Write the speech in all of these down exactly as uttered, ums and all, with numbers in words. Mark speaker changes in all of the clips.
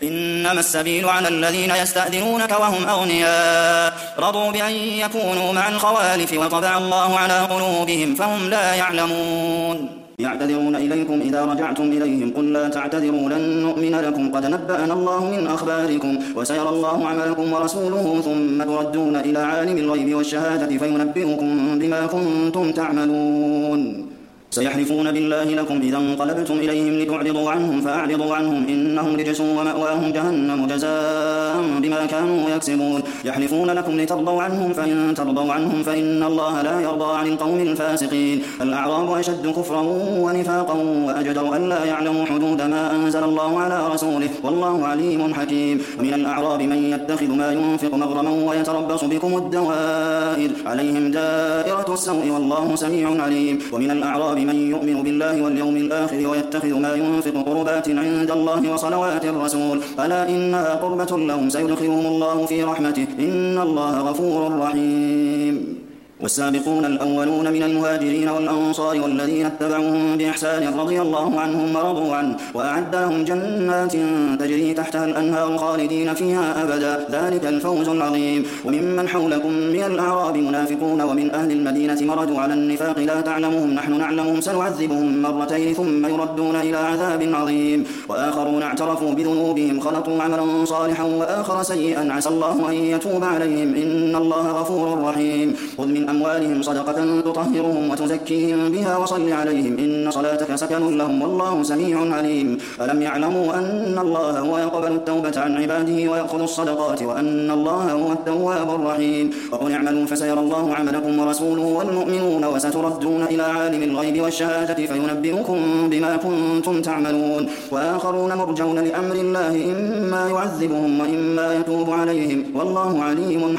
Speaker 1: إنما السبيل على الذين يستأذنونك وهم أغنياء رضوا بأن يكونوا مع الخوالف وطبع الله على قلوبهم فهم لا يعلمون يعتذرون إليكم إذا رجعتم إليهم قل لا تعتذروا لن نؤمن لكم قد نبأنا الله من أخباركم وسيرى الله عملكم ورسوله ثم تردون إلى عالم الغيب والشهادة فينبئكم بما كنتم تعملون سيحلفون بالله لكم إذا انقلبتم إليهم لتعرضوا عنهم فأعرضوا عنهم إنهم رجس ومأواهم جهنم جزاء بما كانوا يكسبون يحلفون لكم لترضوا عنهم فإن ترضوا عنهم فإن الله لا يرضى عن القوم الفاسقين الأعراب أشد كفرا ونفاقا وأجدر أن لا يعلموا حدود ما أنزل الله على رسوله والله عليم حكيم ومن الأعراب من يتخذ ما ينفق مغرما ويتربص بكم الدوائر عليهم دائرة السوء والله سميع عليم ومن الأعراب من يؤمن بالله واليوم الآخر ويتخذ ما ينفق قربات عند الله وصلوات الرسول ألا إنها قربة لهم سيدخلهم الله في رحمته إن الله غفور رحيم والسابقون الأولون من المهاجرين والأنصار والذين اتبعوهم بإحسان رضي الله عنهم ورضوا عنه وأعد لهم جنات تجري تحتها الأنهار خالدين فيها أبدا ذلك الفوز العظيم وممن حولكم من الأعراب منافقون ومن أهل المدينة مردوا على النفاق لا تعلمهم نحن نعلمهم سنعذبهم مرتين ثم يردون إلى عذاب عظيم وآخرون اعترفوا بذنوبهم خلطوا عملا صالحا وآخر سيئا عسى الله أن يتوب عليهم إن الله غفور رحيم خذ من أموالهم صدقة تطهرهم وتزكيهم بها وصل عليهم إن صلاتك سكن لهم والله سميع عليم ألم يعلموا أن الله هو يقبل التوبة عن عباده ويأخذ الصدقات وأن الله هو التواب الرحيم وقل اعملوا فسيرى الله عملكم ورسوله والمؤمنون وستردون إلى عالم الغيب والشهادة فينبئكم بما كنتم تعملون وآخرون مرجون لأمر الله إما يعذبهم وإما يتوب عليهم والله عليم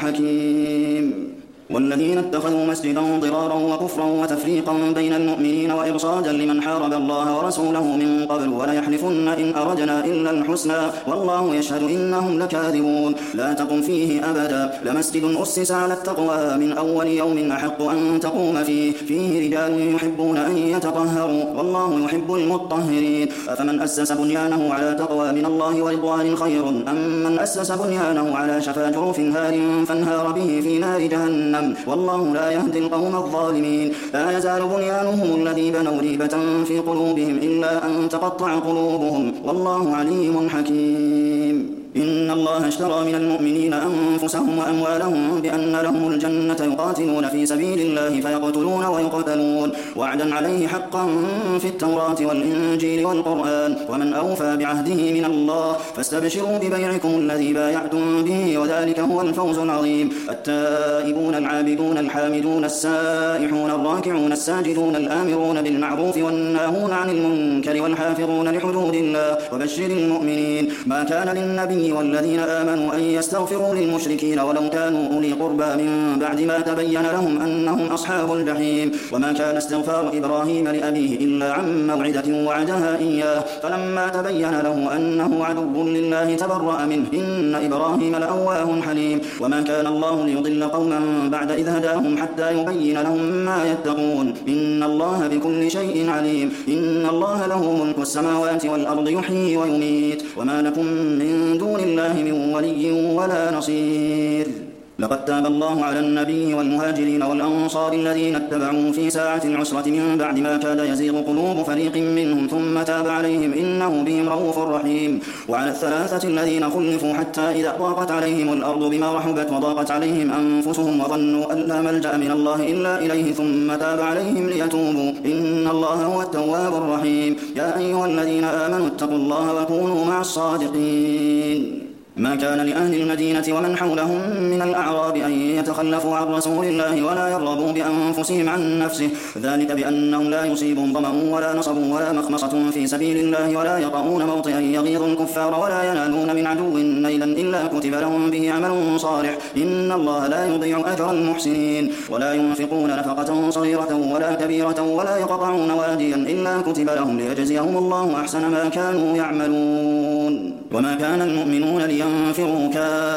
Speaker 1: حكيم والذين اتخذوا مسجدا ضرارا وكفرا وتفريقا بين المؤمنين وإرصادا لمن حارب الله ورسوله من قبل وليحلفن إن أردنا إلا الحسنى والله يشهد إنهم لكاذبون لا تقم فيه أبدا لمسجد أسس على التقوى من أول يوم أحق أن تقوم فيه فيه رجال يحبون أن يتطهروا والله يحب المطهرين أفمن أسس بنيانه على تقوى من الله ورضوان خير أم من أسس بنيانه على شفا جرف هار فانهار به في نار جهنم والله لا يهدي القوم الظالمين لا يزال بنيانهم الذي بنوا ريبة في قلوبهم إلا أن تقطع قلوبهم والله عليم حكيم إن الله اشترى من المؤمنين أنفسهم وأموالهم بأن لهم الجنة يقاتلون في سبيل الله فيقتلون ويقتلون وعدا عليه حقا في التوراة والإنجيل والقرآن ومن أوفى بعهده من الله فاستبشروا ببيعكم الذي بايعتم به وذلك هو الفوز العظيم التائبون العابدون الحامدون السائحون الراكعون الساجدون الآمرون بالمعروف والناهون عن المنكر والحافظون لحدود الله وبشر المؤمنين ما كان للنبي والذين آمنوا أن يستغفروا للمشركين ولو كانوا أولي قربى من بعد ما تبين لهم أنهم أصحاب الجحيم وما كان استغفار إبراهيم لأبيه إلا عن موعدة وعدها إياه فلما تبين له أنه عدو لله تبرأ منه إن إبراهيم لأواه حليم وما كان الله ليضل قوما بعد إذ هداهم حتى يبين لهم ما يتقون إن الله بكل شيء عليم إن الله له ملك السماوات والأرض يحيي ويميت وما لكم من دون الله من ولي ولا نصير لقد تاب الله على النبي والمهاجرين والأنصار الذين اتبعوه في ساعة العسرة من بعد ما كاد يزيغ قلوب فريق منهم ثم تاب عليهم إنه بهم رؤوف رحيم وعلى الثلاثة الذين خلفوا حتى إذا ضاقت عليهم الأرض بما رحبت وضاقت عليهم أنفسهم وظنوا أن لا ملجأ من الله إلا إليه ثم تاب عليهم ليتوبوا إن الله هو التواب الرحيم يا أيها الذين آمنوا اتقوا الله وكونوا مع الصادقين ما كان لأهل المدينة ومن حولهم من الأعراب أن يتخلفوا عن رسول الله ولا يرغبوا بأنفسهم عن نفسه ذلك بأنهم لا يصيبهم ظمأ ولا نصب ولا مخمصة في سبيل الله ولا يطؤون موطئا يغيظ الكفار ولا ينالون من عدو نيلا إلا كتب لهم به عمل صالح إن الله لا يضيع أجر المحسنين ولا ينفقون نفقة صغيرة ولا كبيرة ولا يقطعون واديا إلا كتب لهم ليجزيهم الله أحسن ما كانوا يعملون وما كان المؤمنون لي لينفروا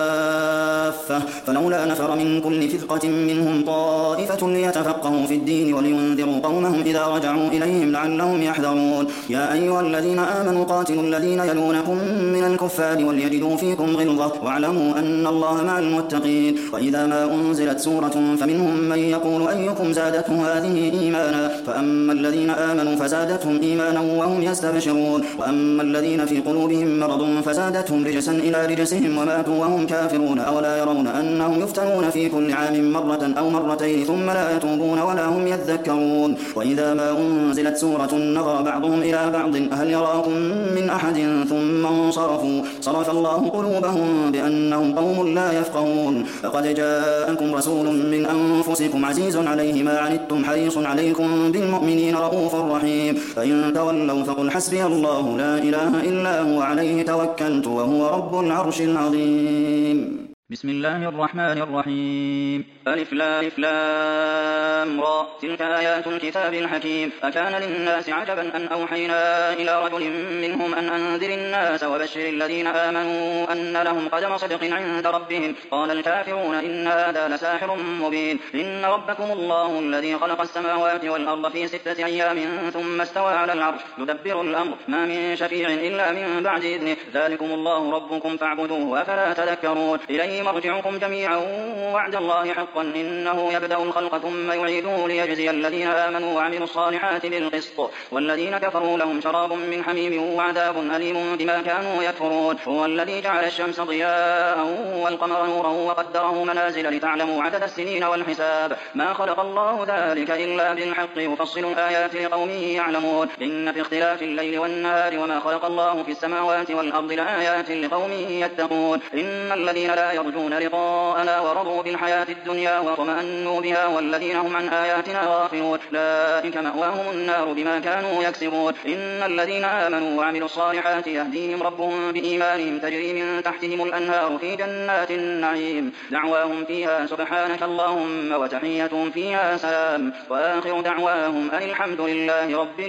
Speaker 1: كافة فلولا نفر من كل فرقة منهم طائفة ليتفقهوا في الدين ولينذروا قومهم إذا رجعوا إليهم لعلهم يحذرون يا أيها الذين آمنوا قاتلوا الذين يلونكم من الكفار وليجدوا فيكم غلظة واعلموا أن الله مع المتقين وإذا ما أنزلت سورة فمنهم من يقول أيكم زادته هذه إيمانا فأما الذين آمنوا فزادتهم إيمانا وهم يستبشرون وأما الذين في قلوبهم مرض فزادتهم رجسا إلى رجسهم وماتوا وهم كافرون أولا يرون أنهم يفتنون في كل عام مرة أو مرتين ثم لا يتوبون ولا هم يذكرون وإذا ما أنزلت سورة نظر بعضهم إلى بعض هل يراكم من أحد ثم انصرفوا صرف الله قلوبهم بأنهم قوم لا يفقهون لقد جاءكم رسول من أنفسكم عزيز عليه ما عنتم حريص عليكم بالمؤمنين رؤوف رحيم فإن تولوا فقل حسبي الله لا إله إلا هو عليه توكلت وهو رب العرش العظيم
Speaker 2: بسم الله الرحمن الرحيم ألف لام لام را تلك آيات الكتاب الحكيم أكان للناس عجبا أن أوحينا إلى رجل منهم أن أنذر الناس وبشر الذين آمنوا أن لهم قدم صدق عند ربهم قال الكافرون إن هذا لساحر مبين إن ربكم الله الذي خلق السماوات والأرض في ستة أيام ثم استوى على العرش يدبر الأمر ما من شفيع إلا من بعد إذنه ذلكم الله ربكم فاعبدوه أفلا تذكرون إليه مرجعكم جميعا وعد الله حقا إنه يبدأ الخلق ثم يعيده ليجزي الذين آمنوا وعملوا الصالحات بالقسط والذين كفروا لهم شراب من حميم وعذاب أليم بما كانوا يكفرون هو الذي جعل الشمس ضياء والقمر نورا وقدره منازل لتعلموا عدد السنين والحساب ما خلق الله ذلك إلا بالحق يفصل الآيات لقوم يعلمون إن في اختلاف الليل والنهار وما خلق الله في السماوات والأرض لآيات لقوم يتقون إن الذين لا يرجون لقاءنا ورضوا بالحياة الدنيا واطمأنوا بها والذين هم عن آياتنا غافلون أولئك مأواهم النار بما كانوا يكسبون إن الذين آمنوا وعملوا الصالحات يهديهم ربهم بإيمانهم تجري من تحتهم الأنهار في جنات النعيم دعواهم فيها سبحانك اللهم وتحيتهم فيها سلام وآخر دعواهم أن الحمد لله رب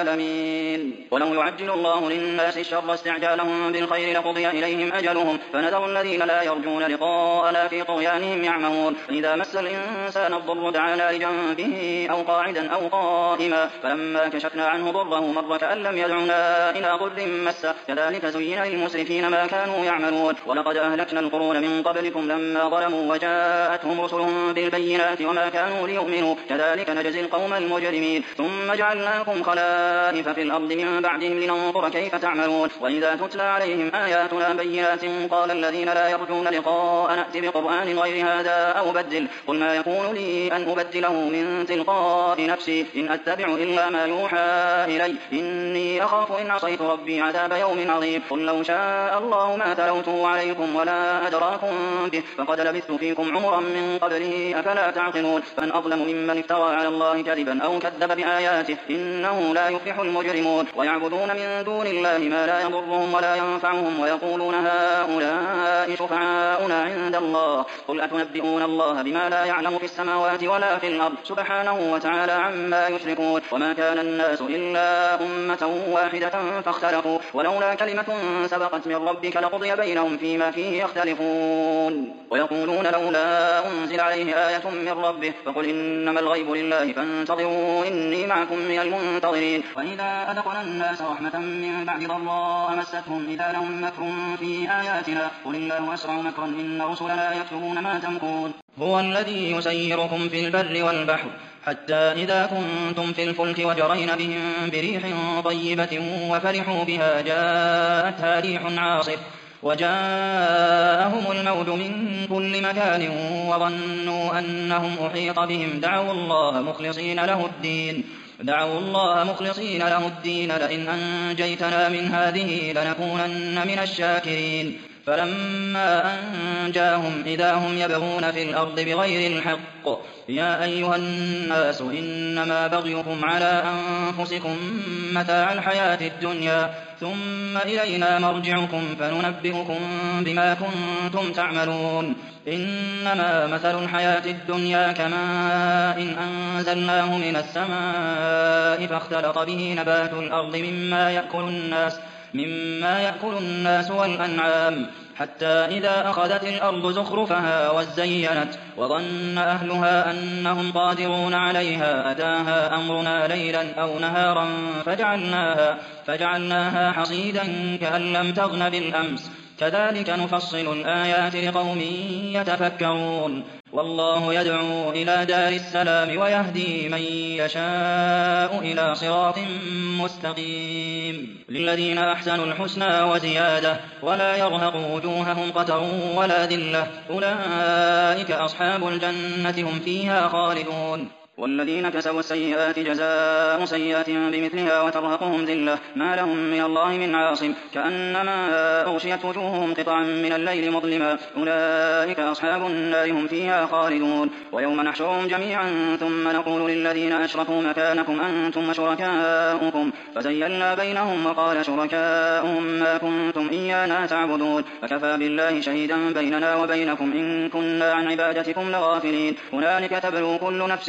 Speaker 2: العالمين ولو يعجل الله للناس الشر استعجالهم بالخير لقضي إليهم أجلهم فنذر الذين لا يرجون لقاءنا في طغيانهم يعمهون إذا مس الإنسان الضر دعانا لجنبه أو قاعدا أو قائما فلما كشفنا عنه ضره مر كأن لم يدعنا إلى ضر مسه كذلك زين للمسرفين ما كانوا يعملون ولقد أهلكنا القرون من قبلكم لما ظلموا وجاءتهم رسلهم بالبينات وما كانوا ليؤمنوا كذلك نجزي القوم المجرمين ثم جعلناكم خلائف في الأرض من بعدهم لننظر كيف تعملون وإذا تتلى عليهم آياتنا بينات قال الذين لا يرجون لقاء نأتي بقرآن غير هذا أو بدل قل ما يكون لي أن أبدله من تلقاء نفسي إن أتبع إلا ما يوحى إلي إني أخاف إن عصيت ربي عذاب يوم عظيم قل لو شاء الله ما تلوته عليكم ولا أدراكم به فقد لبثت فيكم عمرا من قبله أفلا تعقلون فمن أظلم ممن افترى على الله كذبا أو كذب بآياته إنه لا يفلح المجرمون ويعبدون من دون الله ما لا يضرهم ولا ينفعهم ويقولون هؤلاء شفعاؤنا عند الله قل أتنبئون الله بما لا يعلم في السماوات ولا في الأرض سبحانه وتعالى عما يشركون وما كان الناس إلا أمة واحدة فاختلفوا ولولا كلمة سبقت من ربك لقضي بينهم فيما فيه يختلفون ويقولون لولا أنزل عليه آية من ربه فقل إنما الغيب لله فانتظروا إني معكم من المنتظرين وإذا أذقنا الناس رحمة من بعد ضراء مستهم إذا لهم مكر في آياتنا قل الله أسرع مكرا إن رسلنا يكتبون ما تمكرون هو الذي يسيركم في البر والبحر حتى إذا كنتم في الفلك وجرين بهم بريح طيبة وفرحوا بها جاءتها ريح عاصف وجاءهم الموج من كل مكان وظنوا أنهم أحيط بهم دعوا الله مخلصين له الدين دعوا الله مخلصين له الدين لئن أنجيتنا من هذه لنكونن من الشاكرين فلما أنجاهم إذا هم يبغون في الأرض بغير الحق يا أيها الناس إنما بغيكم على أنفسكم متاع الحياة الدنيا ثم إلينا مرجعكم فننبئكم بما كنتم تعملون إنما مثل الحياة الدنيا كماء إن أنزلناه من السماء فاختلط به نبات الأرض مما يأكل الناس مما يأكل الناس والأنعام حتى إذا أخذت الأرض زخرفها وزينت وظن أهلها أنهم قادرون عليها أتاها أمرنا ليلا أو نهارا فجعلناها, فجعلناها حصيدا كأن لم تغن بالأمس كذلك نفصل الآيات لقوم يتفكرون والله يدعو إلى دار السلام ويهدي من يشاء إلى صراط مستقيم للذين أحسنوا الحسنى وزيادة ولا يرهق وجوههم قتر ولا ذلة أولئك أصحاب الجنة هم فيها خالدون والذين كسبوا السيئات جزاء سيئات بمثلها وترهقهم ذلة ما لهم من الله من عاصم كأنما أغشيت وجوههم قطعا من الليل مظلما أولئك أصحاب النار هم فيها خالدون ويوم نحشرهم جميعا ثم نقول للذين أشركوا مكانكم أنتم وشركاؤكم فزيلنا بينهم وقال شركاؤهم ما كنتم إيانا تعبدون فكفى بالله شهيدا بيننا وبينكم إن كنا عن عبادتكم لغافلين هنالك تبلو كل نفس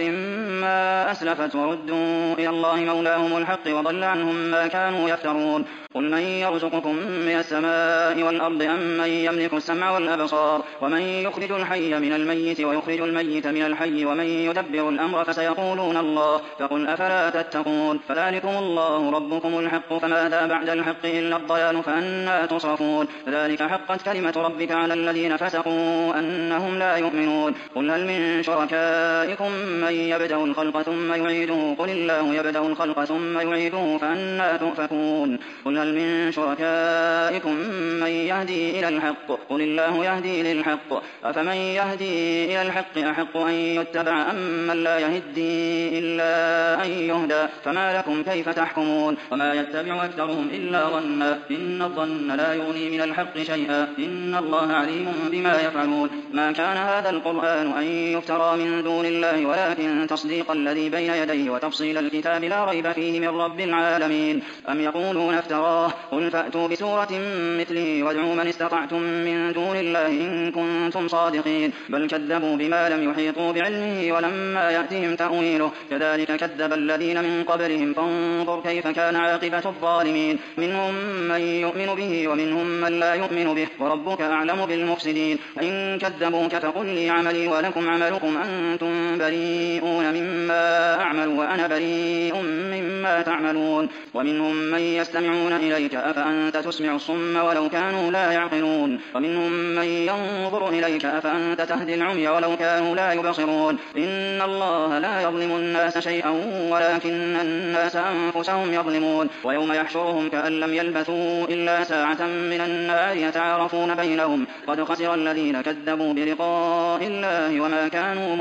Speaker 2: ما أسلفت وردوا إلى الله مولاهم الحق وضل عنهم ما كانوا يفترون قل من يرزقكم من السماء والأرض أم من يملك السمع والأبصار ومن يخرج الحي من الميت ويخرج الميت من الحي ومن يدبر الأمر فسيقولون الله فقل أفلا تتقون فذلكم الله ربكم الحق فماذا بعد الحق إلا الضلال فأنى تصرفون ذلك حقت كلمة ربك على الذين فسقوا أنهم لا يؤمنون قل هل من شركائكم من يبدأ الخلق ثم يعيده قل الله يبدأ الخلق ثم يعيده فأنى تؤفكون قل هل من شركائكم من يهدي إلى الحق قل الله يهدي للحق أفمن يهدي إلى الحق أحق أن يتبع أم من لا يهدي إلا أن يهدى فما لكم كيف تحكمون وما يتبع أكثرهم إلا ظنا إن الظن لا يغني من الحق شيئا إن الله عليم بما يفعلون ما كان هذا القرآن أن يفترى من دون الله ولكن تصديق الذي بين يديه وتفصيل الكتاب لا ريب فيه من رب العالمين أم يقولون افتراه قل فأتوا بسورة مثله وادعوا من استطعتم من دون الله إن كنتم صادقين بل كذبوا بما لم يحيطوا بعلمه ولما يأتهم تأويله كذلك كذب الذين من قبلهم فانظر كيف كان عاقبة الظالمين منهم من يؤمن به ومنهم من لا يؤمن به وربك أعلم بالمفسدين إن كذبوك فقل لي عملي ولكم عملكم أنتم بريئون مما أعمل وأنا بريء مما تعملون ومنهم من يستمعون إليك أفأنت تسمع الصم ولو كانوا لا يعقلون ومنهم من ينظر إليك أفأنت تهدي العمي ولو كانوا لا يبصرون إن الله لا يظلم الناس شيئا ولكن الناس أنفسهم يظلمون ويوم يحشرهم كأن لم يلبثوا إلا ساعة من النهار يتعارفون بينهم قد خسر الذين كذبوا بلقاء الله وما كانوا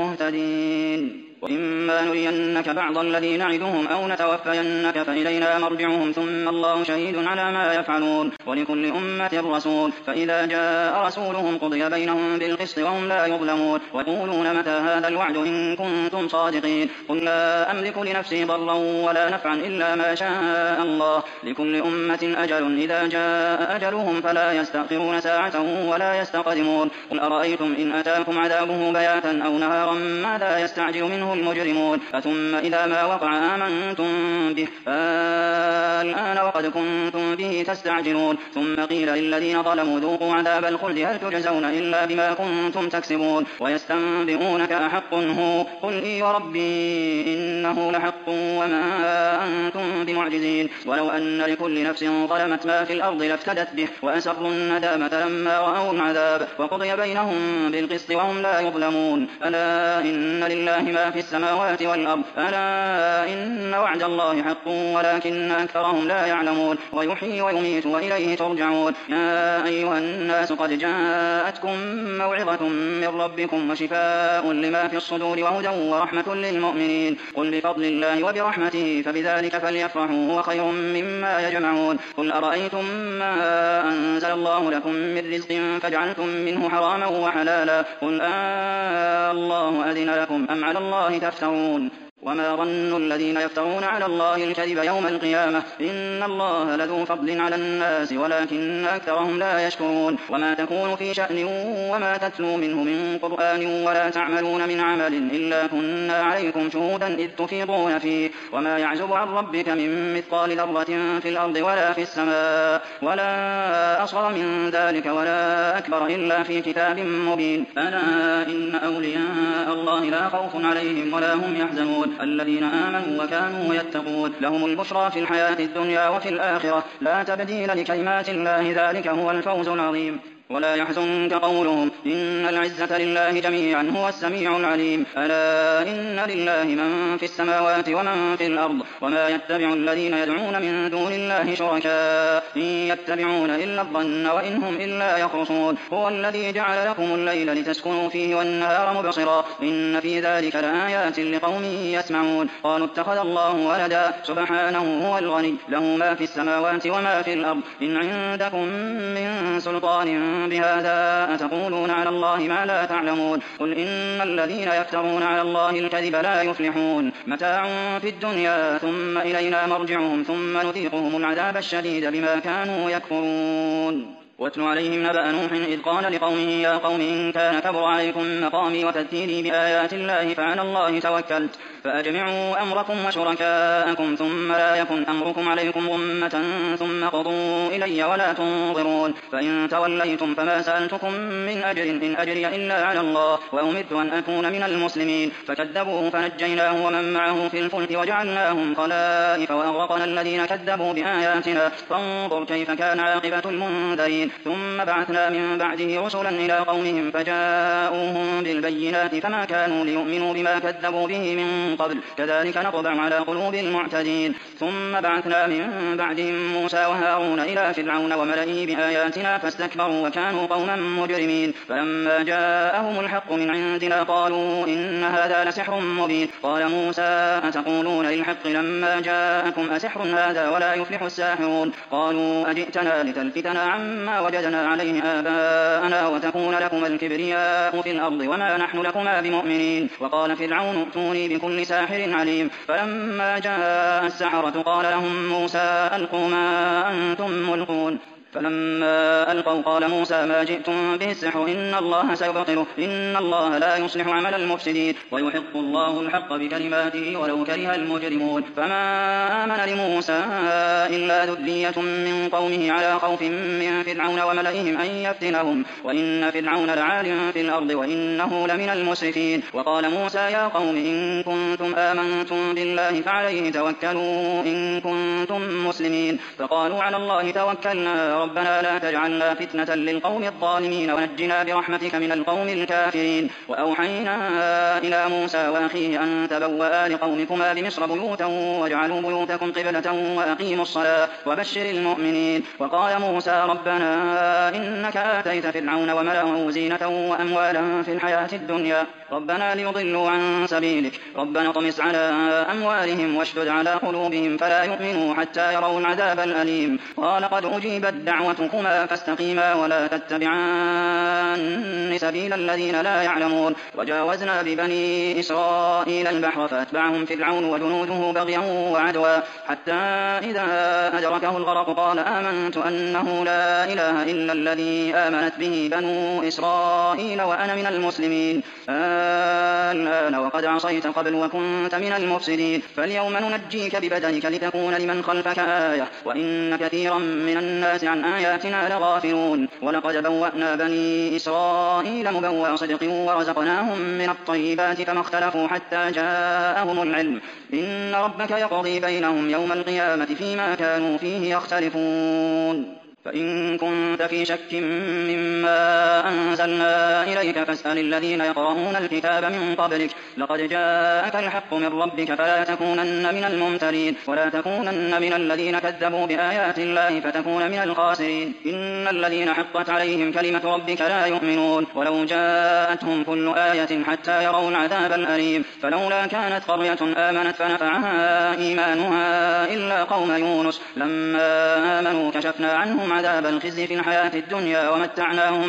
Speaker 2: مهتدين وإما نرينك بعض الذي نعدهم أو نتوفينك فإلينا مرجعهم ثم الله شهيد على ما يفعلون ولكل أمة رسول فإذا جاء رسولهم قضي بينهم بالقسط وهم لا يظلمون ويقولون متى هذا الوعد إن كنتم صادقين قل لا أملك لنفسي ضرا ولا نفعا إلا ما شاء الله لكل أمة أجل إذا جاء أجلهم فلا يستأخرون ساعة ولا يستقدمون قل أرأيتم إن أتاكم عذابه بياتا أو نهارا ماذا يستعجل منه المجرمون ثم إذا ما وقع آمنتم به الآن وقد كنتم به تستعجلون ثم قيل للذين ظلموا ذوقوا عذاب الخلد هل تجزون إلا بما كنتم تكسبون ويستنبئونك أحق هو قل إي وربي إنه لحق وما أنتم بمعجزين ولو أن لكل نفس ظلمت ما في الأرض لافتدت به وأسروا الندامة لما رأوا العذاب وقضي بينهم بالقسط وهم لا يظلمون ألا إن لله ما في السماوات والأرض ألا إن وعد الله حق ولكن أكثرهم لا يعلمون ويحيي ويميت وإليه ترجعون يا أيها الناس قد جاءتكم موعظة من ربكم وشفاء لما في الصدور وهدى ورحمة للمؤمنين قل بفضل الله وبرحمته فبذلك فليفرحوا هو خير مما يجمعون قل أرأيتم ما أنزل الله لكم من رزق فجعلتم منه حراما وحلالا قل آه الله أذن لكم أم على الله تفترون وما ظن الذين يفترون على الله الكذب يوم القيامة إن الله لذو فضل على الناس ولكن أكثرهم لا يشكرون وما تكون في شأن وما تتلو منه من قرآن ولا تعملون من عمل إلا كنا عليكم شهودا إذ تفيضون فيه وما يعزب عن ربك من مثقال ذرة في الأرض ولا في السماء ولا أصغر من ذلك ولا أكبر إلا في كتاب مبين ألا إن أولياء الله لا خوف عليهم ولا هم يحزنون الذين آمنوا وكانوا يتقون لهم البشرى في الحياة الدنيا وفي الآخرة لا تبديل لكلمات الله ذلك هو الفوز العظيم ولا يحزنك قولهم إن العزة لله جميعا هو السميع العليم ألا إن لله من في السماوات ومن في الأرض وما يتبع الذين يدعون من دون الله شركاء إن يتبعون إلا الظن وإن هم إلا يخرصون هو الذي جعل لكم الليل لتسكنوا فيه والنهار مبصرا إن في ذلك لآيات لقوم يسمعون قالوا اتخذ الله ولدا سبحانه هو الغني له ما في السماوات وما في الأرض إن عندكم من سلطان بهذا أتقولون على الله ما لا تعلمون قل إن الذين يفترون على الله الكذب لا يفلحون متاع في الدنيا ثم إلينا مرجعهم ثم نذيقهم العذاب الشديد بما كانوا يكفرون واتل عليهم نبأ نوح إذ قال لقومه يا قوم إن كان كبر عليكم مقامي وتذكيري بآيات الله فعلى الله توكلت فأجمعوا أمركم وشركاءكم ثم لا يكن أمركم عليكم غمة ثم قضوا إلي ولا تنظرون فإن توليتم فما سألتكم من أجر إن أجري إلا على الله وأمرت أن أكون من المسلمين فكذبوه فنجيناه ومن معه في الفلك وجعلناهم خلائف وأغرقنا الذين كذبوا بآياتنا فانظر كيف كان عاقبة المنذرين ثم بعثنا من بعده رسلا إلى قومهم فجاءوهم بالبينات فما كانوا ليؤمنوا بما كذبوا به من قبل كذلك نطبع على قلوب المعتدين ثم بعثنا من بعدهم موسى وهارون إلى فرعون وملئه بآياتنا فاستكبروا وكانوا قوما مجرمين فلما جاءهم الحق من عندنا قالوا إن هذا لسحر مبين قال موسى أتقولون للحق لما جاءكم أسحر هذا ولا يفلح الساحرون قالوا أجئتنا لتلفتنا عما وجدنا عليه آباءنا وتكون لكما الكبرياء في الأرض وما نحن لكما بمؤمنين وقال فرعون ائتوني بكل ساحر عليم فلما جاء السحرة قال لهم موسى ألقوا ما أنتم ملقون فلما ألقوا قال موسى ما جئتم به السحر إن الله سيبطله إن الله لا يصلح عمل المفسدين ويحق الله الحق بكلماته ولو كره المجرمون فما آمن لموسى إلا ذرية من قومه على خوف من فرعون وملئهم أن يفتنهم وإن فرعون لعال في الأرض وإنه لمن المسرفين وقال موسى يا قوم إن كنتم آمنتم بالله فعليه توكلوا إن كنتم مسلمين فقالوا على الله توكلنا ربنا لا تجعلنا فتنة للقوم الظالمين ونجنا برحمتك من القوم الكافرين وأوحينا إلى موسى وأخيه أن تبوأ لقومكما بمصر بيوتا واجعلوا بيوتكم قبلة وأقيموا الصلاة وبشر المؤمنين وقال موسى ربنا إنك آتيت فرعون وملأه زينة وأموالا في الحياة الدنيا ربنا ليضلوا عن سبيلك ربنا اطمس على أموالهم واشدد على قلوبهم فلا يؤمنوا حتى يروا العذاب الأليم قال قد أجيبت دعوتكما فاستقيما ولا تتبعان سبيل الذين لا يعلمون وجاوزنا ببني إسرائيل البحر فأتبعهم فرعون وجنوده بغيا وعدوا حتى إذا أدركه الغرق قال آمنت أنه لا إله إلا الذي آمنت به بنو إسرائيل وأنا من المسلمين الآن وقد عصيت قبل وكنت من المفسدين فاليوم ننجيك ببدنك لتكون لمن خلفك آية وإن كثيرا من الناس عن آياتنا لغافلون ولقد بوأنا بني إسرائيل مبوأ صدق ورزقناهم من الطيبات فما اختلفوا حتى جاءهم العلم إن ربك يقضي بينهم يوم القيامة فيما كانوا فيه يختلفون فإن كنت في شك مما أنزلنا إليك فاسأل الذين يقرؤون الكتاب من قبلك لقد جاءك الحق من ربك فلا تكونن من الممترين ولا تكونن من الذين كذبوا بآيات الله فتكون من الخاسرين إن الذين حقت عليهم كلمة ربك لا يؤمنون ولو جاءتهم كل آية حتى يروا العذاب الأليم فلولا كانت قرية آمنت فنفعها إيمانها إلا قوم يونس لما آمنوا كشفنا عنهم عذاب الخزي في الحياة الدنيا ومتعناهم إلى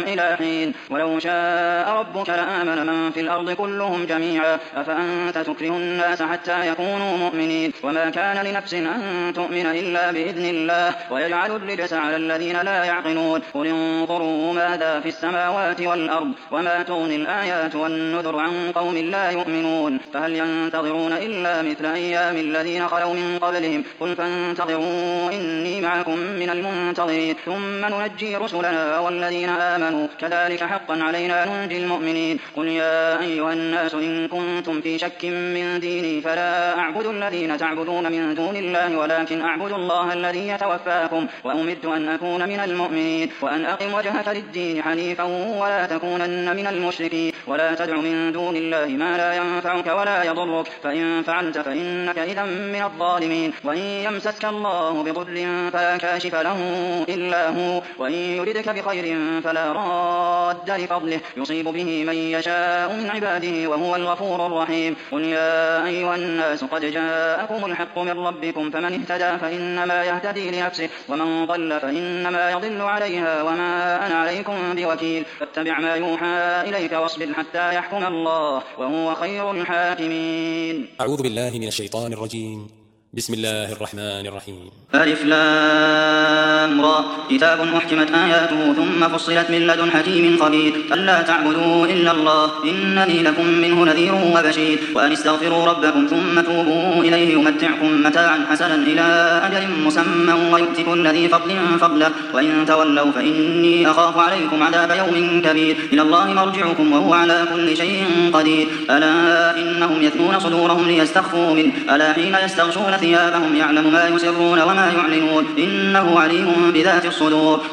Speaker 2: حين ولو شاء ربك لآمن من في الأرض كلهم جميعا أفأنت تكره الناس حتى يكونوا مؤمنين وما كان لنفس أن تؤمن إلا بإذن الله ويجعل الرجس على الذين لا يعقلون قل انظروا ماذا في السماوات والأرض وما تغني الآيات والنذر عن قوم لا يؤمنون فهل ينتظرون إلا مثل أيام الذين خلوا من قبلهم قل فانتظروا إني معكم من المنتظرين ثم ننجي رسلنا والذين آمنوا كذلك حقا علينا ننجي المؤمنين قل يا أيها الناس إن كنتم في شك من ديني فلا أعبد الذين تعبدون من دون الله ولكن أعبد الله الذي يتوفاكم وأمرت أن أكون من المؤمنين وأن أقم وجهك للدين حنيفا ولا تكونن من المشركين ولا تدع من دون الله ما لا ينفعك ولا يضرك فإن فعلت فإنك إذا من الظالمين وإن يمسسك الله بضر فلا كاشف له إلا هو وإن يردك بخير فلا راد لفضله يصيب به من يشاء من عباده وهو الغفور الرحيم قل يا أيها الناس قد جاءكم الحق من ربكم فمن اهتدى فإنما يهتدي لنفسه ومن ضل فإنما يضل عليها وما أنا عليكم بوكيل فاتبع ما يوحى إليك واصبر حتى يحكم الله وهو خير الحاكمين.
Speaker 3: أعوذ بالله من الشيطان الرجيم. بسم الله الرحمن الرحيم.
Speaker 1: ألف لام را كتاب أحكمت آياته ثم فصلت من لدن حكيم خبير ألا تعبدوا إلا الله إنني لكم منه نذير وبشير وأن استغفروا ربكم ثم توبوا إليه يمتعكم متاعا حسنا إلى أجل مسمى ويؤتك الذي فضل فضله وإن تولوا فإني أخاف عليكم عذاب يوم كبير إلى الله مرجعكم وهو على كل شيء قدير ألا إنهم يثنون صدورهم ليستخفوا منه ألا حين يستغشون ثيابهم يعلم ما يسرون وما يعلنون إنه عليم بذات الصدور.